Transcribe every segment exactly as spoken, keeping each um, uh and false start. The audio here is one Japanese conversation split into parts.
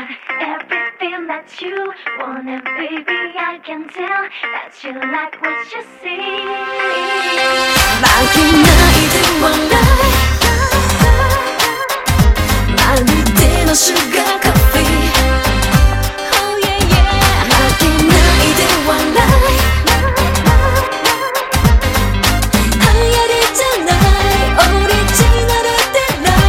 got everything that you want, and baby I can tell that you like what you see. 負けないで笑い、まるでのシュガーカフェ。Oh yeah yeah。 負けないで笑い、流行りじゃないオリジナルでない。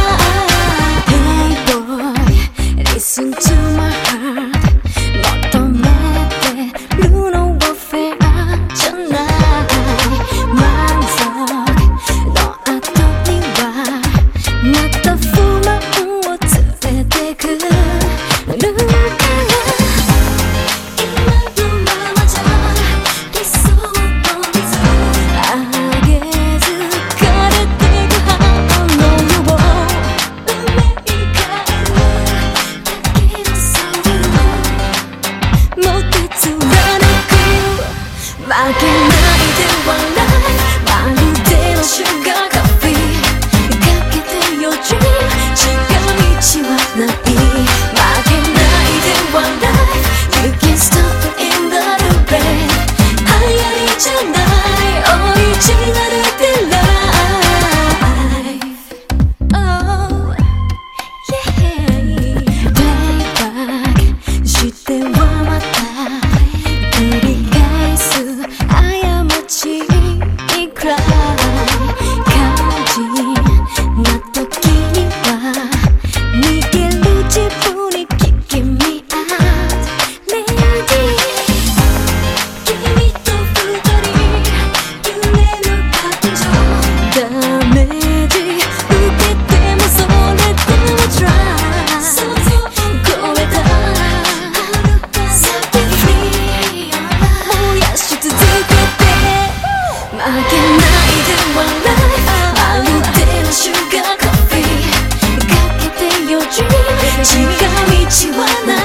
Hey boy, listen to my heart。 求めてるのはフェアじゃない。満足の後にはまた不満を連れてくるから。今のままじゃ理想を上げずかれてく花のよう。運命変えるだけのソウルもて貫く。負けないで笑い、まるでのシュガーカフェ。かけてよ Dream、 違う道はない。負けないで笑い、 You can't stop it in the rain。 流行りじゃないオリジナルでライフ。 Oh yeah。 Playback してはまた繰り返す過ちにくらい感じな時には逃げる自分に聞きみあう Lady。 君と二人夢の感情ダメージ受けてもそれでも Try 想像超えた叫び燃やし続けて。負けないで笑い、まるでのシュガーカフェ。かけてよ Dream、 違う道はない。